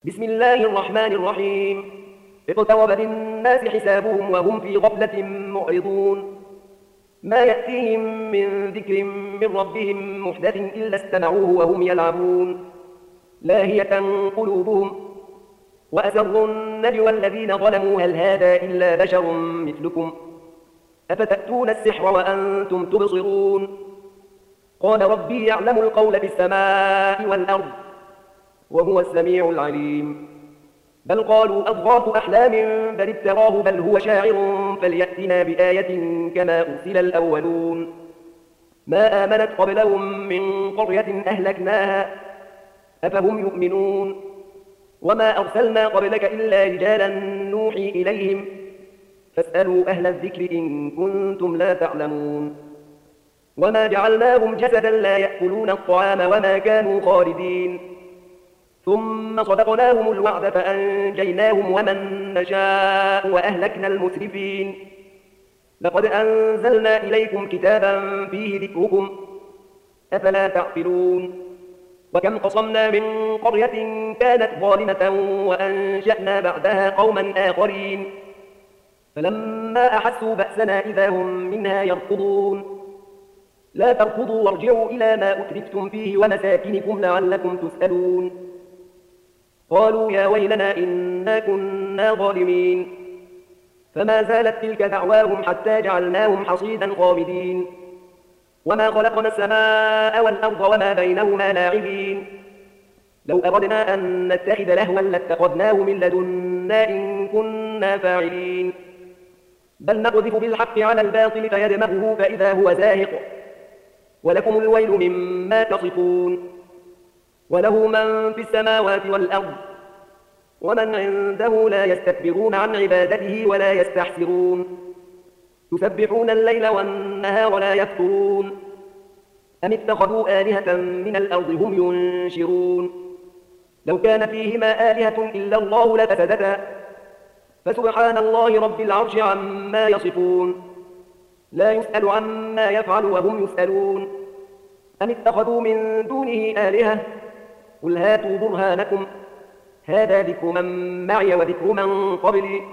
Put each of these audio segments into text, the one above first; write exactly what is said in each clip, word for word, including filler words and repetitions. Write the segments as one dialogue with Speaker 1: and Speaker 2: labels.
Speaker 1: بسم الله الرحمن الرحيم. اقترب للناس حسابهم وهم في غفلة معرضون. ما يأتيهم من ذكر من ربهم محدث إلا استمعوه وهم يلعبون لاهية قلوبهم وأسروا النجوى الذين ظلموا هل هذا إلا بشر مثلكم أفتأتون السحر وأنتم تبصرون. قال ربي يعلم القول في السماء والأرض وهو السميع العليم. بل قالوا أضغاث أحلام بل افتراه بل هو شاعر فليأتنا بآية كما أرسل الأولون. ما آمنت قبلهم من قرية أهلكناها أفهم يؤمنون. وما أرسلنا قبلك إلا رجالا نوحي إليهم فاسألوا أهل الذكر إن كنتم لا تعلمون. وما جعلناهم جسدا لا يأكلون الطعام وما كانوا خالدين ثم صدقناهم الوعد فأنجيناهم ومن نشاء وأهلكنا المسرفين. لقد أنزلنا إليكم كتابا فيه ذكركم أفلا تعقلون. وكم قصمنا من قرية كانت ظالمة وأنشأنا بعدها قوما آخرين فلما أحسوا بأسنا إذا هم منها يركضون. لا تركضوا وارجعوا إلى ما أترفتم فيه ومساكنكم لعلكم تسألون. قالوا يا ويلنا إنا كنا ظالمين فما زالت تلك دعواهم حتى جعلناهم حصيدا خامدين. وما خلقنا السماء والأرض وما بينهما لاعبين. لو أردنا أن نتخذ لهوا لاتخذناه من لدنا إن كنا فاعلين. بل نقذف بالحق على الباطل فيدمغه فإذا هو زاهق ولكم الويل مما تصفون. وله من في السماوات والأرض ومن عنده لا يستكبرون عن عبادته ولا يستحسرون. يسبحون الليل والنهار لا يفترون. أم اتخذوا آلهة من الأرض هم ينشرون. لو كان فيهما آلهة إلا الله لفسدتا فسبحان الله رب العرش عما يصفون. لا يسأل عما يفعل وهم يسألون. أم اتخذوا من دونه آلهة قل هاتوا برهانكم هذا ذكر من معي وذكر من قبلي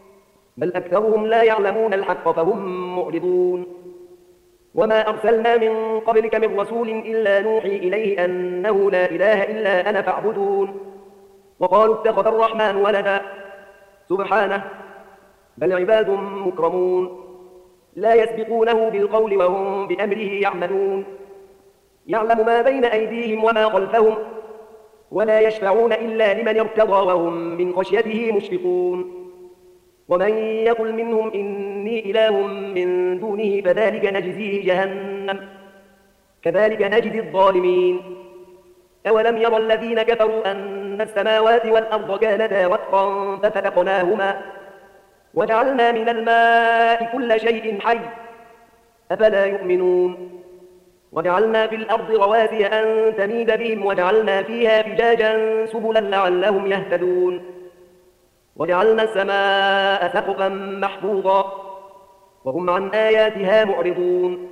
Speaker 1: بل أكثرهم لا يعلمون الحق فهم معرضون. وما أرسلنا من قبلك من رسول إلا نوحي إليه أنه لا إله إلا أنا فاعبدون. وقالوا اتخذ الرحمن ولدا سبحانه بل عباد مكرمون لا يسبقونه بالقول وهم بأمره يعملون. يعلم ما بين أيديهم وما خلفهم ولا يشفعون إلا لمن ارتضى وهم من خشيته مشفقون. ومن يقل منهم إني إله من دونه فذلك نجزيه جهنم كذلك نجزي الظالمين. أولم يرى الذين كفروا أن السماوات والأرض كانتا رتقا ففتقناهما وجعلنا من الماء كل شيء حي أفلا يؤمنون. وجعلنا في الأرض رواسي أن تميد بهم وجعلنا فيها فجاجا سبلا لعلهم يهتدون. وجعلنا السماء سقفا محفوظا وهم عن آياتها معرضون.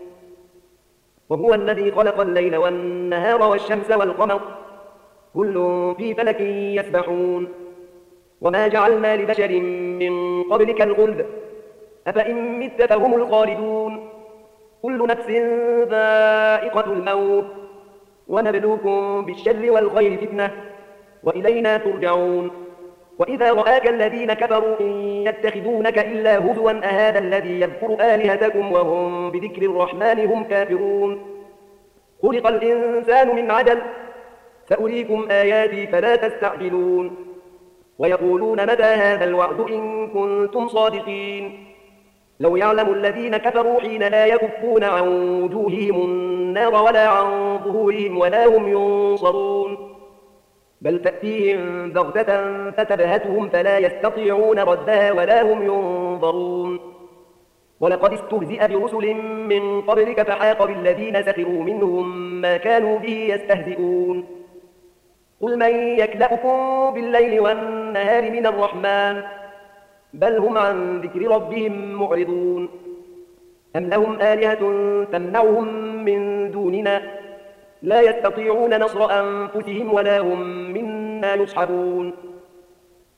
Speaker 1: وهو الذي خلق الليل والنهار والشمس والقمر كل في فلك يسبحون. وما جعلنا لبشر من قبلك الخلد أفإن مت فهم الخالدون. كل نفس ذائقة الموت ونبلوكم بالشر والخير فتنة وإلينا ترجعون. وإذا رآك الذين كفروا إن يتخذونك إلا هزوا أهذا الذي يذكر آلهتكم وهم بذكر الرحمن هم كافرون. خلق الإنسان من عجل سأريكم آياتي فلا تستعجلون. ويقولون متى هذا الوعد إن كنتم صادقين. لو يعلم الذين كفروا حين لا يكفون عن وجوههم النار ولا عن ظهورهم ولا هم ينصرون بل تأتيهم بغتة فتبهتهم فلا يستطيعون ردها ولا هم ينظرون. ولقد استهزئ برسل من قبلك فحاق بالذين سخروا منهم ما كانوا به يستهزئون. قل من يكلأكم بالليل والنهار من الرحمن بل هم عن ذكر ربهم معرضون. أم لهم آلهة تمنعهم من دوننا لا يستطيعون نصر أنفسهم ولا هم منا يصحبون.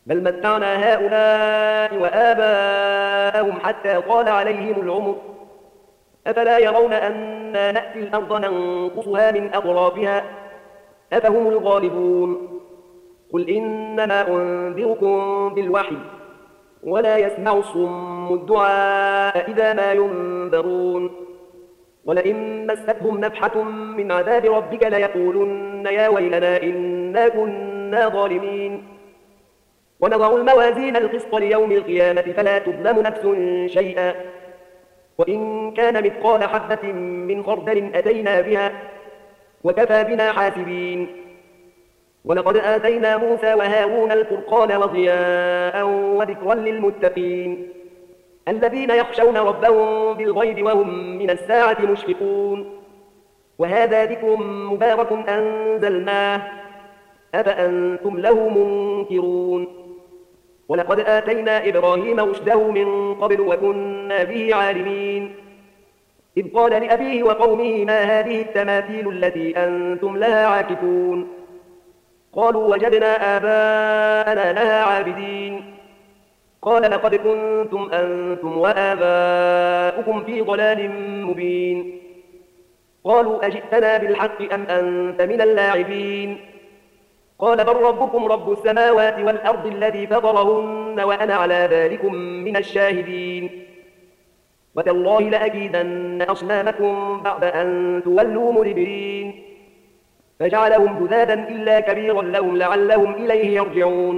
Speaker 1: بل متعنا هؤلاء وآباءهم حتى طال عليهم العمر أفلا يرون أنا نأتي الأرض ننقصها من أطرافها أفهم الغالبون قل إنما أنذركم بالوحي ولا يسمع الصم الدعاء إذا ما ينذرون ولئن مستهم نفحة من عذاب ربك ليقولن يا ويلنا إنا كنا ظالمين ونضع الموازين القسط ليوم القيامة فلا تظلم نفس شيئا وإن كان مثقال حبة من خردل أتينا بها وكفى بنا حاسبين ولقد آتينا موسى وهارون الفرقان وضياء وذكرا للمتقين الذين يخشون ربهم بالغيب وهم من الساعة مشفقون وهذا ذكر مبارك أنزلناه أفأنتم له منكرون ولقد آتينا إبراهيم رشده من قبل وكنا به عالمين إذ قال لأبيه وقومه ما هذه التماثيل التي أنتم لها عاكفون قالوا وجدنا آباءنا لها عابدين قال لقد كنتم أنتم وآباؤكم في ضلال مبين قالوا أجئتنا بالحق أم أنت من اللاعبين قال بل ربكم رب السماوات والأرض الذي فطرهن وأنا على ذلكم من الشاهدين وتالله لأكيدن أصنامكم بعد أن تولوا مدبرين فجعلهم جذاذا إلا كبيرا لهم لعلهم إليه يرجعون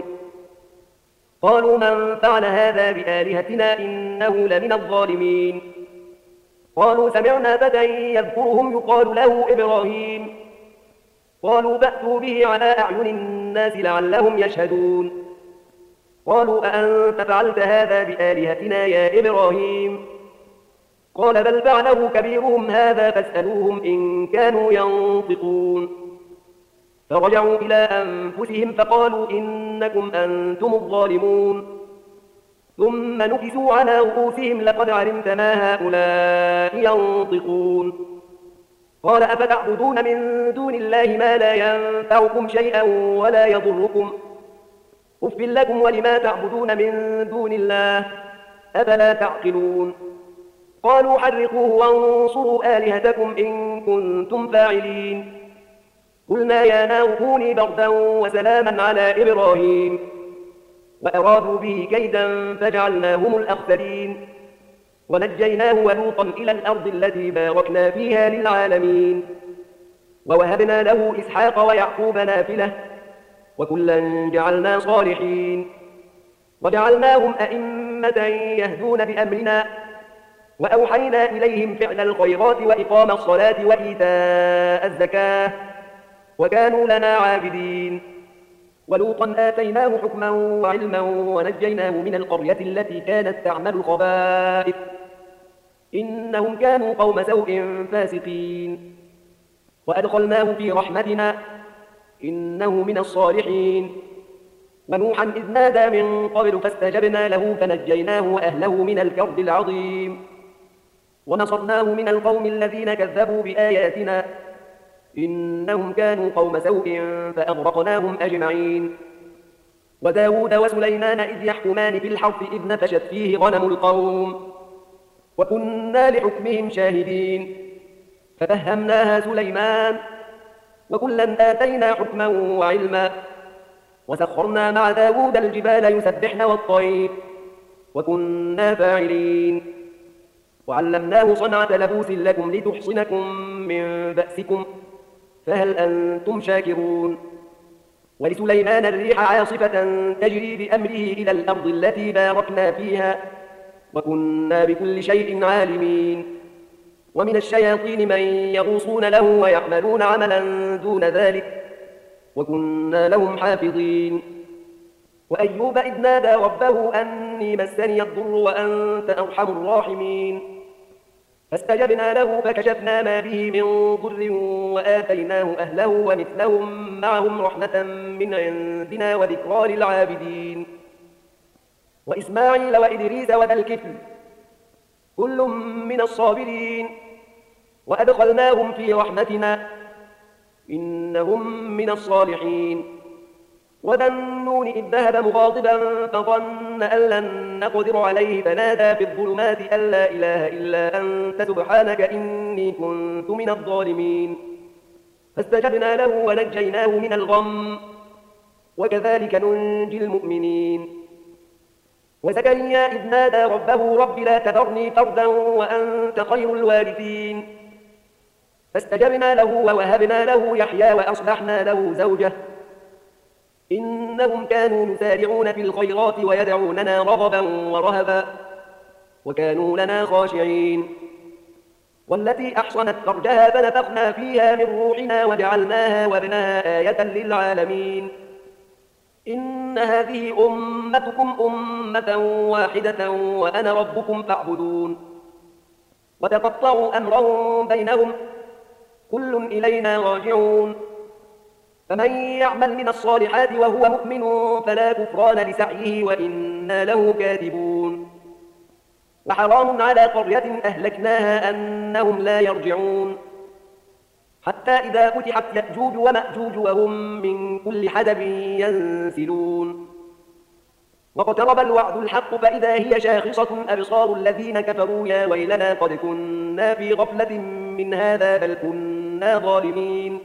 Speaker 1: قالوا من فعل هذا بآلهتنا إنه لمن الظالمين قالوا سمعنا فتى يذكرهم يقال له إبراهيم قالوا بأتوا به على أعين الناس لعلهم يشهدون قالوا أأنت فعلت هذا بآلهتنا يا إبراهيم قال بل فعله كبيرهم هذا فاسألوهم إن كانوا ينطقون فرجعوا إلى أنفسهم فقالوا إنكم أنتم الظالمون ثم نكسوا على رؤوسهم لقد علمت ما هؤلاء ينطقون قال أفتعبدون من دون الله ما لا ينفعكم شيئا ولا يضركم أف لكم ولما تعبدون من دون الله أفلا تعقلون قالوا حرقوه وانصروا آلهتكم إن كنتم فاعلين قلنا يا نار كوني بردا وسلاما على إبراهيم وأرادوا به كيدا فجعلناهم الأخسرين ونجيناه ولوطا إلى الأرض التي باركنا فيها للعالمين ووهبنا له إسحاق ويعقوب نافلة وكلا جعلنا صالحين وجعلناهم أئمة يهدون بأمرنا وأوحينا إليهم فعل الخيرات وإقام الصلاة وإيتاء الزكاة وكانوا لنا عابدين ولوطا آتيناه حكما وعلما ونجيناه من القرية التي كانت تعمل الخبائث إنهم كانوا قوم سوء فاسقين وأدخلناه في رحمتنا إنه من الصالحين ونوحا إذ نادى من قبل فاستجبنا له فنجيناه وأهله من الكرب العظيم ونصرناه من القوم الذين كذبوا بآياتنا إنهم كانوا قوم سوء فأغرقناهم أجمعين وداود وسليمان إذ يحكمان في الحرث إذ نفشت فيه غنم القوم وكنا لحكمهم شاهدين ففهمناها سليمان وكلا آتينا حكما وعلما وسخرنا مع داود الجبال يسبحن والطير وكنا فاعلين وعلمناه صنعة لبوس لكم لتحصنكم من بأسكم فهل أنتم شاكرون ولسليمان الريح عاصفة تجري بأمره إلى الأرض التي باركنا فيها وكنا بكل شيء عالمين ومن الشياطين من يغوصون له ويعملون عملا دون ذلك وكنا لهم حافظين وأيوب إذ نادى ربه أني مسني الضر وأنت أرحم الراحمين فاستجبنا له فكشفنا ما به من ضر وآتيناه أهله ومثلهم معهم رحمة من عندنا وذكرى للعابدين وإسماعيل وإدريس وذا الكفل كل من الصابرين وأدخلناهم في رحمتنا إنهم من الصالحين وذا النون إذ ذهب مغاضبا فظن أن لن نقدر عليه فنادى في الظلمات أن لا إله إلا أنت سبحانك إني كنت من الظالمين فاستجبنا له ونجيناه من الغم وكذلك ننجي المؤمنين وزكريا إذ نادى ربه رب لا تذرني فردا وأنت خير الوارثين فاستجبنا له ووهبنا له يحيى وأصلحنا له زوجه إنهم كانوا يسارعون في الخيرات ويدعوننا رغبا ورهبا وكانوا لنا خاشعين والتي أحصنت فرجها فنفخنا فيها من روحنا وجعلناها وابنها آية للعالمين إن هذه أمتكم أمة واحدة وأنا ربكم فاعبدون وتقطعوا أمرهم بينهم كل إلينا راجعون فمن يعمل من الصالحات وهو مؤمن فلا كفران لسعيه وإنا له كاتبون وحرام على قرية أهلكناها أنهم لا يرجعون حتى إذا فتحت يأجوج ومأجوج وهم من كل حدب ينسلون واقترب الوعد الحق فإذا هي شاخصة أبصار الذين كفروا يا ويلنا قد كنا في غفلة من هذا بل كنا ظالمين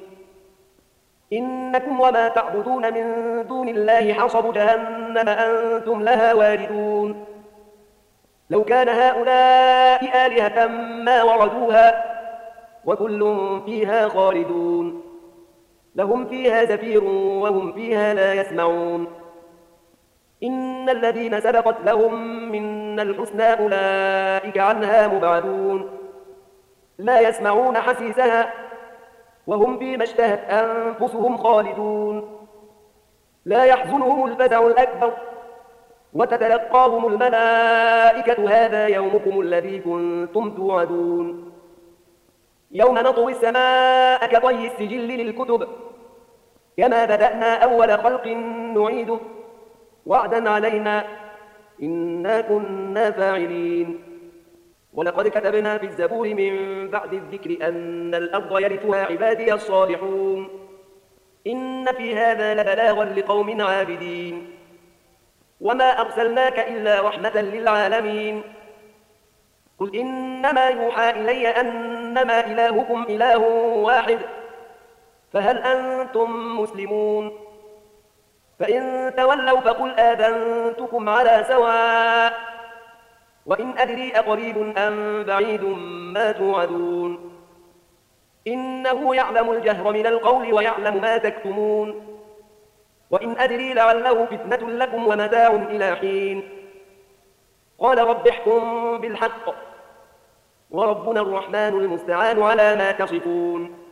Speaker 1: إنكم وما تعبدون من دون الله حصب جهنم أنتم لها واردون لو كان هؤلاء آلهة ما وردوها وكل فيها خالدون لهم فيها زفير وهم فيها لا يسمعون إن الذين سبقت لهم منا الحسنى أولئك عنها مبعدون لا يسمعون حسيسها وهم فيما اشتهت أنفسهم خالدون لا يحزنهم الفزع الأكبر وتتلقاهم الملائكة هذا يومكم الذي كنتم توعدون يوم نطوي السماء كطي السجل للكتب كما بدأنا أول خلق نعيده وعدا علينا إنا كنا فاعلين ولقد كتبنا في الزبور من بعد الذكر أن الأرض يرثها عبادي الصالحون إن في هذا لبلاغا لقوم عابدين وما أرسلناك إلا رحمة للعالمين قل إنما يوحى إلي أنما إلهكم إله واحد فهل أنتم مسلمون فإن تولوا فقل آذنتكم على سواء وإن أدري أقريب أم بعيد ما توعدون إنه يعلم الجهر من القول ويعلم ما تكتمون وإن أدري لعله فتنة لكم ومتاع إلى حين قال رب احكم بالحق وربنا الرحمن المستعان على ما تصفون